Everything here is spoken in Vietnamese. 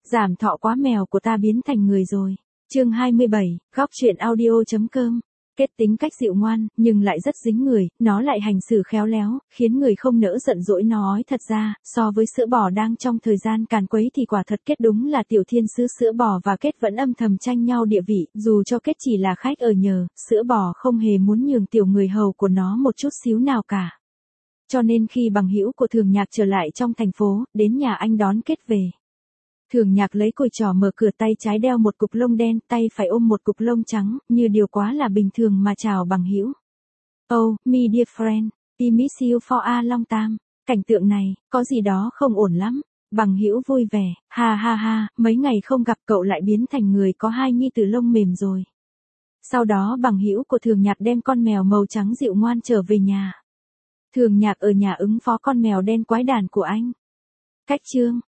Giảm thọ quá, mèo của ta biến thành người rồi. Chương 27, góc truyện audio.com. Kết tính cách dịu ngoan, nhưng lại rất dính người, nó lại hành xử khéo léo, khiến người không nỡ giận dỗi nó. Thật ra, so với sữa bò đang trong thời gian càn quấy thì quả thật Kết đúng là tiểu thiên sứ. Sữa bò và Kết vẫn âm thầm tranh nhau địa vị, dù cho Kết chỉ là khách ở nhờ, sữa bò không hề muốn nhường tiểu người hầu của nó một chút xíu nào cả. Cho nên khi bằng hữu của Thường Nhạc trở lại trong thành phố, đến nhà anh đón Kết về. Thường Nhạc lấy cùi trỏ mở cửa, tay trái đeo một cục lông đen, tay phải ôm một cục lông trắng, như điều quá là bình thường mà chào bằng hữu. Oh, my dear friend, I miss you for a long time. Cảnh tượng này, có gì đó không ổn lắm. Bằng hữu vui vẻ, ha ha ha, mấy ngày không gặp cậu lại biến thành người có hai nhi tử lông mềm rồi. Sau đó bằng hữu của Thường Nhạc đem con mèo màu trắng dịu ngoan trở về nhà. Thường Nhạc ở nhà ứng phó con mèo đen quái đản của anh. Cách chương